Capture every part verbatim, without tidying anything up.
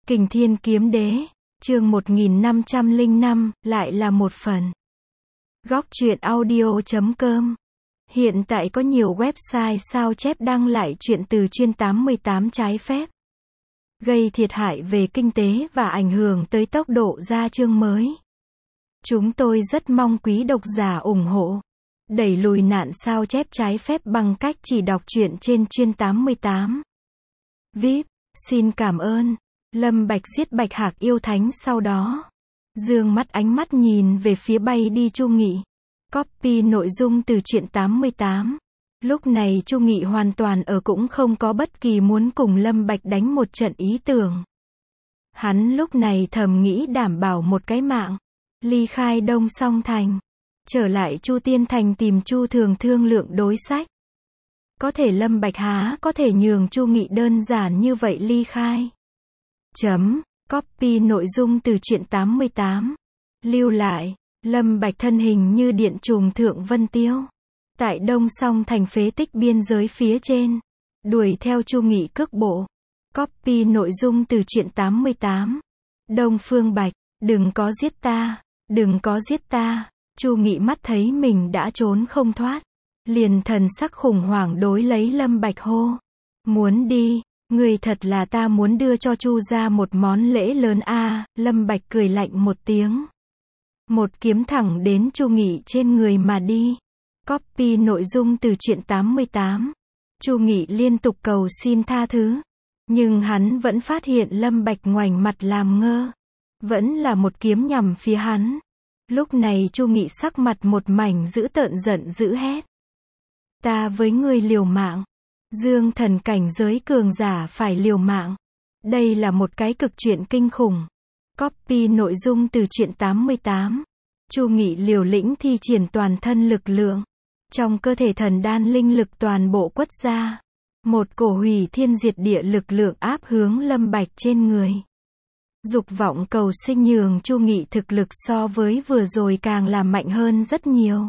Kình Thiên Kiếm Đế, chương một nghìn năm trăm lẻ năm, lại là một phần. Góc truyện audio chấm com. Hiện tại có nhiều website sao chép đăng lại truyện từ chuyên tám mươi tám trái phép, gây thiệt hại về kinh tế và ảnh hưởng tới tốc độ ra chương mới. Chúng tôi rất mong quý độc giả ủng hộ, đẩy lùi nạn sao chép trái phép bằng cách chỉ đọc truyện trên chuyên tám mươi tám. vê i pê, xin cảm ơn. Lâm Bạch giết Bạch Hạc yêu thánh sau đó dương mắt ánh mắt nhìn về phía bay đi Chu Nghị. Copy nội dung từ truyện tám mươi tám. Lúc này Chu Nghị hoàn toàn ở cũng không có bất kỳ muốn cùng Lâm Bạch đánh một trận ý tưởng. Hắn lúc này thầm nghĩ đảm bảo một cái mạng, ly khai Đông Song Thành, trở lại Chu Tiên Thành tìm Chu Thường thương lượng đối sách. Có thể Lâm Bạch há có thể nhường Chu Nghị đơn giản như vậy ly khai. Chấm, copy nội dung từ truyện tám mươi tám. Lưu lại, Lâm Bạch thân hình như điện trùng thượng vân tiêu, tại Đông Song Thành phế tích biên giới phía trên, đuổi theo Chu Nghị cước bộ. Copy nội dung từ truyện tám mươi tám. Đông Phương Bạch, đừng có giết ta, đừng có giết ta. Chu Nghị mắt thấy mình đã trốn không thoát, liền thần sắc khủng hoảng đối lấy Lâm Bạch hô: muốn đi, người thật là ta muốn đưa cho Chu gia một món lễ lớn a. À. Lâm Bạch cười lạnh một tiếng, một kiếm thẳng đến Chu Nghị trên người mà đi. Copy nội dung từ truyện tám mươi tám. Chu Nghị liên tục cầu xin tha thứ, nhưng hắn vẫn phát hiện Lâm Bạch ngoảnh mặt làm ngơ, vẫn là một kiếm nhằm phía hắn. Lúc này Chu Nghị sắc mặt một mảnh dữ tợn giận dữ hét: ta với ngươi liều mạng. Dương thần cảnh giới cường giả phải liều mạng. Đây là một cái cực chuyện kinh khủng. Copy nội dung từ truyện tám mươi tám. Chu Nghị liều lĩnh thi triển toàn thân lực lượng, trong cơ thể thần đan linh lực toàn bộ quất ra, một cổ hủy thiên diệt địa lực lượng áp hướng Lâm Bạch trên người. Dục vọng cầu sinh nhường Chu Nghị thực lực so với vừa rồi càng là mạnh hơn rất nhiều.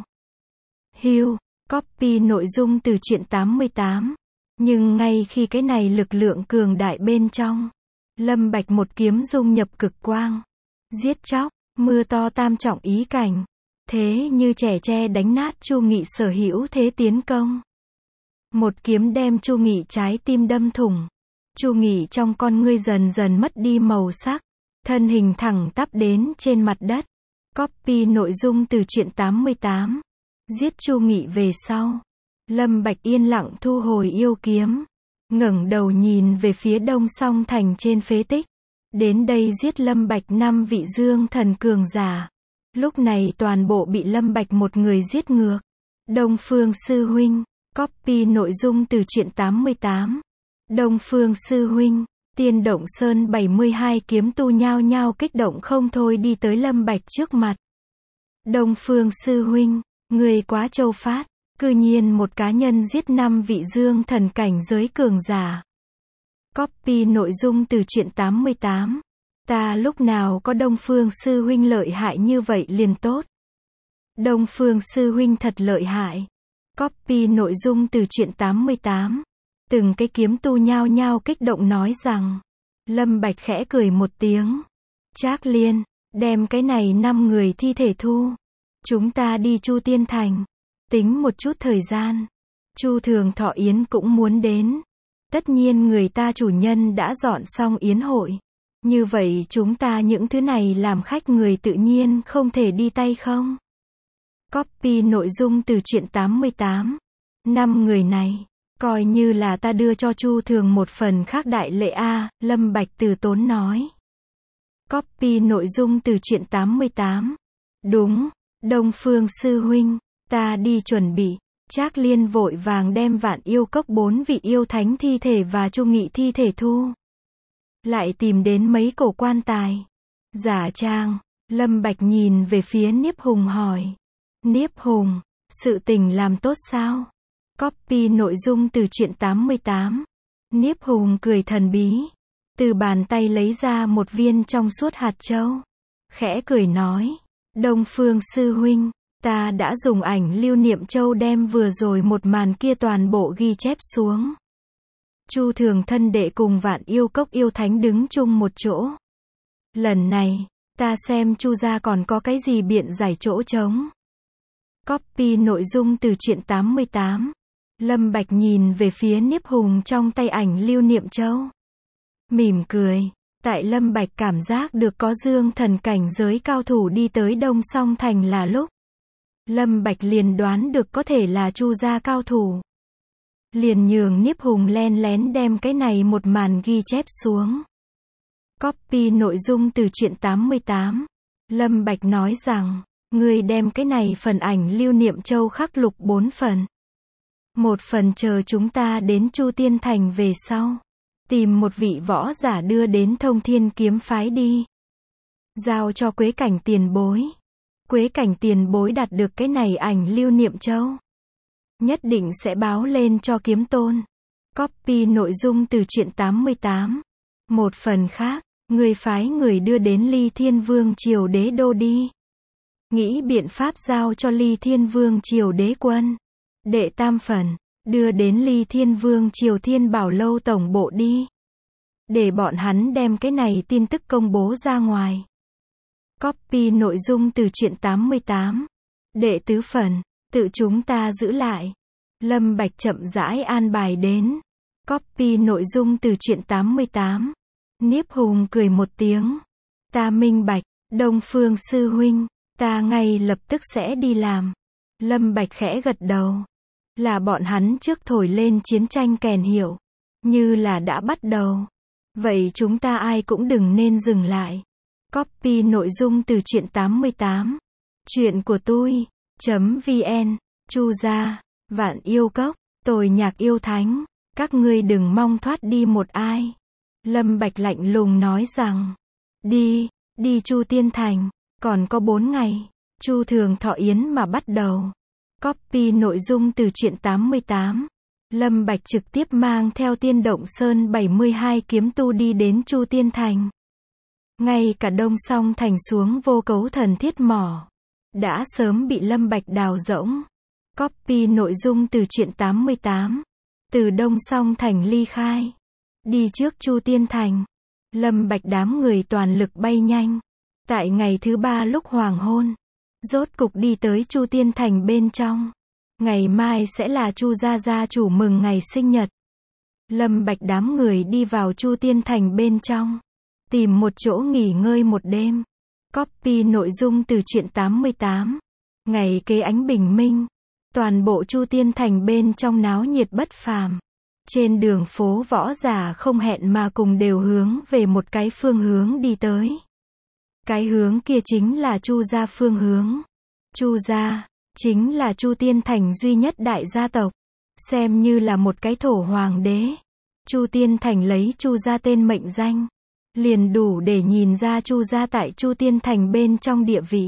Hưu, copy nội dung từ truyện tám mươi tám. Nhưng ngay khi cái này lực lượng cường đại bên trong, Lâm Bạch một kiếm dung nhập cực quang, giết chóc, mưa to tam trọng ý cảnh, thế như trẻ tre đánh nát Chu Nghị sở hữu thế tiến công. Một kiếm đem Chu Nghị trái tim đâm thủng. Chu Nghị trong con ngươi dần dần mất đi màu sắc, thân hình thẳng tắp đến trên mặt đất. Copy nội dung từ truyện tám mươi tám. Giết Chu Nghị về sau, Lâm Bạch yên lặng thu hồi yêu kiếm, ngẩng đầu nhìn về phía Đông Song Thành trên phế tích. Đến đây giết Lâm Bạch năm vị dương thần cường giả, lúc này toàn bộ bị Lâm Bạch một người giết ngược. Đông Phương sư huynh. Copy nội dung từ truyện tám mươi tám. Đông Phương sư huynh. Tiên Động Sơn bảy mươi hai kiếm tu nhao nhao kích động không thôi đi tới Lâm Bạch trước mặt. Đông Phương sư huynh, người quá châu phát, cư nhiên một cá nhân giết năm vị dương thần cảnh giới cường giả. Copy nội dung từ truyện tám mươi tám. Ta lúc nào có Đông Phương sư huynh lợi hại như vậy liền tốt. Đông Phương sư huynh thật lợi hại. Copy nội dung từ truyện tám mươi tám. Từng cái kiếm tu nhao nhao kích động nói rằng. Lâm Bạch khẽ cười một tiếng. Trác Liên, đem cái này năm người thi thể thu. Chúng ta đi Chu Tiên Thành. Tính một chút thời gian, Chu Thường Thọ yến cũng muốn đến. Tất nhiên người ta chủ nhân đã dọn xong yến hội, như vậy chúng ta những thứ này làm khách người tự nhiên không thể đi tay không. Copy nội dung từ truyện tám mươi tám. Năm người này, coi như là ta đưa cho Chu Thường một phần khác đại lễ a. À, Lâm Bạch từ tốn nói. Copy nội dung từ truyện tám mươi tám. Đúng, Đông Phương sư huynh, ta đi chuẩn bị. Trác Liên vội vàng đem Vạn Yêu Cốc bốn vị yêu thánh thi thể và Chu Nghị thi thể thu. Lại tìm đến mấy cổ quan tài. Giả trang, Lâm Bạch nhìn về phía Niếp Hùng hỏi. Niếp Hùng, sự tình làm tốt sao? Copy nội dung từ truyện tám mươi tám. Niếp Hùng cười thần bí, từ bàn tay lấy ra một viên trong suốt hạt châu, khẽ cười nói. Đông Phương sư huynh, ta đã dùng ảnh lưu niệm châu đem vừa rồi một màn kia toàn bộ ghi chép xuống. Chu Thường thân đệ cùng Vạn Yêu Cốc yêu thánh đứng chung một chỗ. Lần này, ta xem Chu gia còn có cái gì biện giải chỗ trống. Copy nội dung từ truyện tám mươi tám. Lâm Bạch nhìn về phía Niếp Hùng trong tay ảnh lưu niệm châu. Mỉm cười. Tại Lâm Bạch cảm giác được có dương thần cảnh giới cao thủ đi tới Đông Song Thành là lúc, Lâm Bạch liền đoán được có thể là Chu gia cao thủ. Liền nhường Niếp Hùng len lén đem cái này một màn ghi chép xuống. Copy nội dung từ truyện tám mươi tám. Lâm Bạch nói rằng, ngươi đem cái này phần ảnh lưu niệm châu khắc lục bốn phần. Một phần chờ chúng ta đến Chu Tiên Thành về sau. Tìm một vị võ giả đưa đến Thông Thiên kiếm phái đi. Giao cho Quế Cảnh tiền bối. Quế Cảnh tiền bối đạt được cái này ảnh lưu niệm châu. Nhất định sẽ báo lên cho kiếm tôn. Copy nội dung từ truyện tám mươi tám. Một phần khác, người phái người đưa đến Ly Thiên Vương triều đế đô đi. Nghĩ biện pháp giao cho Ly Thiên Vương triều đế quân. Đệ tam phần, đưa đến Ly Thiên Vương triều Thiên Bảo Lâu tổng bộ đi. Để bọn hắn đem cái này tin tức công bố ra ngoài. Copy nội dung từ truyện tám mươi tám. Đệ tứ phần, tự chúng ta giữ lại. Lâm Bạch chậm rãi an bài đến. Copy nội dung từ truyện tám mươi tám. Niếp Hùng cười một tiếng. Ta minh bạch, Đông Phương sư huynh, ta ngay lập tức sẽ đi làm. Lâm Bạch khẽ gật đầu. Là bọn hắn trước thổi lên chiến tranh kèn hiệu. Như là đã bắt đầu. Vậy chúng ta ai cũng đừng nên dừng lại. Copy nội dung từ truyện tám mươi tám. Chuyện của tôi. .vn. Chu gia, Vạn Yêu Cốc, Tồi Nhạc Yêu Thánh. Các ngươi đừng mong thoát đi một ai. Lâm Bạch lạnh lùng nói rằng. Đi, đi Chu Tiên Thành. Còn có bốn ngày. Chu Thường thọ yến mà bắt đầu. Copy nội dung từ truyện tám mươi tám. Lâm Bạch trực tiếp mang theo Tiên Động Sơn bảy mươi hai kiếm tu đi đến Chu Tiên Thành. Ngay cả Đông Song Thành xuống Vô Cấu Thần Thiết Mỏ. Đã sớm bị Lâm Bạch đào rỗng. Copy nội dung từ truyện tám mươi tám. Từ Đông Song Thành ly khai. Đi trước Chu Tiên Thành. Lâm Bạch đám người toàn lực bay nhanh. Tại ngày thứ ba lúc hoàng hôn. Rốt cục đi tới Chu Tiên Thành bên trong. Ngày mai sẽ là Chu gia gia chủ mừng ngày sinh nhật. Lâm Bạch đám người đi vào Chu Tiên Thành bên trong. Tìm một chỗ nghỉ ngơi một đêm. Copy nội dung từ truyện tám mươi tám. Ngày kế ánh bình minh. Toàn bộ Chu Tiên Thành bên trong náo nhiệt bất phàm. Trên đường phố võ giả không hẹn mà cùng đều hướng về một cái phương hướng đi tới. Cái hướng kia chính là Chu gia phương hướng. Chu gia, chính là Chu Tiên Thành duy nhất đại gia tộc. Xem như là một cái thổ hoàng đế. Chu Tiên Thành lấy Chu gia tên mệnh danh. Liền đủ để nhìn ra Chu gia tại Chu Tiên Thành bên trong địa vị.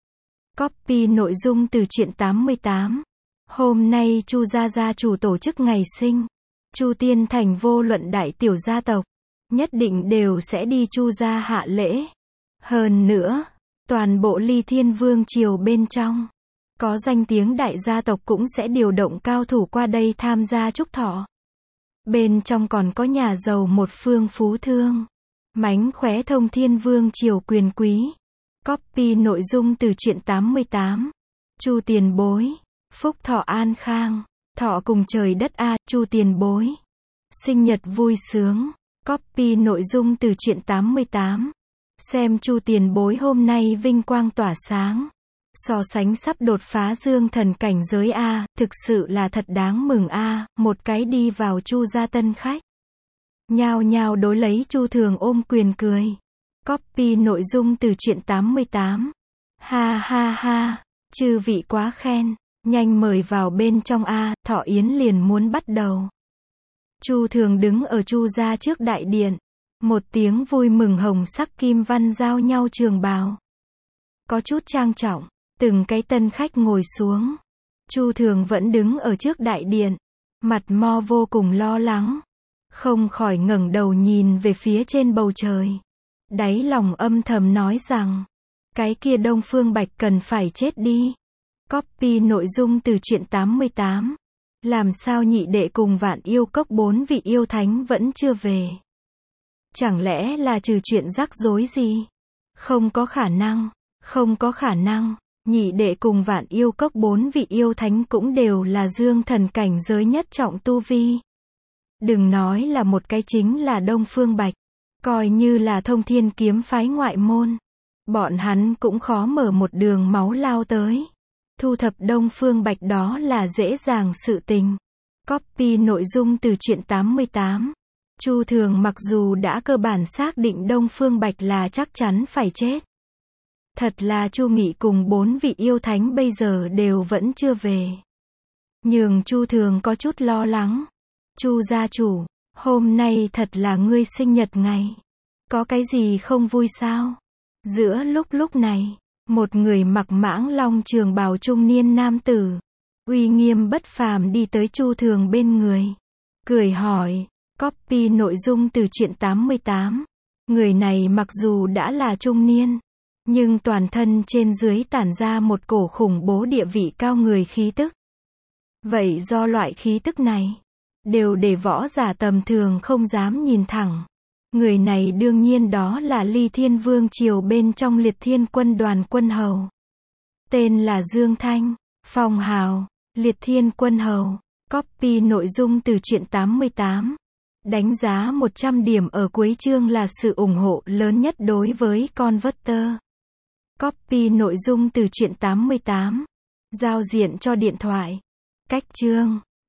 Copy nội dung từ truyện tám mươi tám. Hôm nay Chu gia gia chủ tổ chức ngày sinh. Chu Tiên Thành vô luận đại tiểu gia tộc. Nhất định đều sẽ đi Chu gia hạ lễ. Hơn nữa, toàn bộ Ly Thiên Vương triều bên trong. Có danh tiếng đại gia tộc cũng sẽ điều động cao thủ qua đây tham gia chúc thọ. Bên trong còn có nhà giàu một phương phú thương. Mánh khóe Thông Thiên Vương triều quyền quý. Copy nội dung từ truyện tám mươi tám. Chu tiền bối. Phúc thọ an khang. Thọ cùng trời đất a, Chu tiền bối. Sinh nhật vui sướng. Copy nội dung từ truyện tám mươi tám. Xem Chu tiền bối hôm nay vinh quang tỏa sáng. So sánh sắp đột phá dương thần cảnh giới a, thực sự là thật đáng mừng a, một cái đi vào Chu gia tân khách. Nhao nhao đối lấy Chu Thường ôm quyền cười. Copy nội dung từ truyện tám mươi tám. Ha ha ha, chư vị quá khen, nhanh mời vào bên trong a, thọ yến liền muốn bắt đầu. Chu Thường đứng ở Chu gia trước đại điện. Một tiếng vui mừng hồng sắc kim văn giao nhau trường bào. Có chút trang trọng, từng cái tân khách ngồi xuống. Chu Thường vẫn đứng ở trước đại điện, mặt mo vô cùng lo lắng. Không khỏi ngẩng đầu nhìn về phía trên bầu trời. Đáy lòng âm thầm nói rằng, cái kia Đông Phương Bạch cần phải chết đi. Copy nội dung từ truyện tám mươi tám. Làm sao nhị đệ cùng Vạn Yêu Cốc bốn vị yêu thánh vẫn chưa về? Chẳng lẽ là trừ chuyện rắc rối gì? Không có khả năng, không có khả năng. Nhị đệ cùng Vạn Yêu Cốc bốn vị yêu thánh cũng đều là dương thần cảnh giới nhất trọng tu vi. Đừng nói là một cái, chính là Đông Phương Bạch, coi như là Thông Thiên kiếm phái ngoại môn, bọn hắn cũng khó mở một đường máu lao tới. Thu thập Đông Phương Bạch đó là dễ dàng sự tình. Copy nội dung từ truyện tám mươi tám. Chu Thường mặc dù đã cơ bản xác định Đông Phương Bạch là chắc chắn phải chết. Thật là Chu Nghị cùng bốn vị yêu thánh bây giờ đều vẫn chưa về. Nhường Chu Thường có chút lo lắng. Chu gia chủ, hôm nay thật là ngươi sinh nhật ngày. Có cái gì không vui sao? Giữa lúc lúc này, một người mặc mãng long trường bào trung niên nam tử, uy nghiêm bất phàm đi tới Chu Thường bên người. Cười hỏi, copy nội dung từ truyện tám mươi tám. Người này mặc dù đã là trung niên, nhưng toàn thân trên dưới tản ra một cổ khủng bố địa vị cao người khí tức. Vậy do loại khí tức này, đều để võ giả tầm thường không dám nhìn thẳng. Người này đương nhiên đó là Ly Thiên Vương triều bên trong Liệt Thiên quân đoàn quân hầu. Tên là Dương Thanh, phong hào, Liệt Thiên quân hầu. Copy nội dung từ truyện tám mươi tám. Đánh giá một trăm điểm ở cuối chương là sự ủng hộ lớn nhất đối với Converter. Copy nội dung từ truyện tám mươi tám. Giao diện cho điện thoại. Cách chương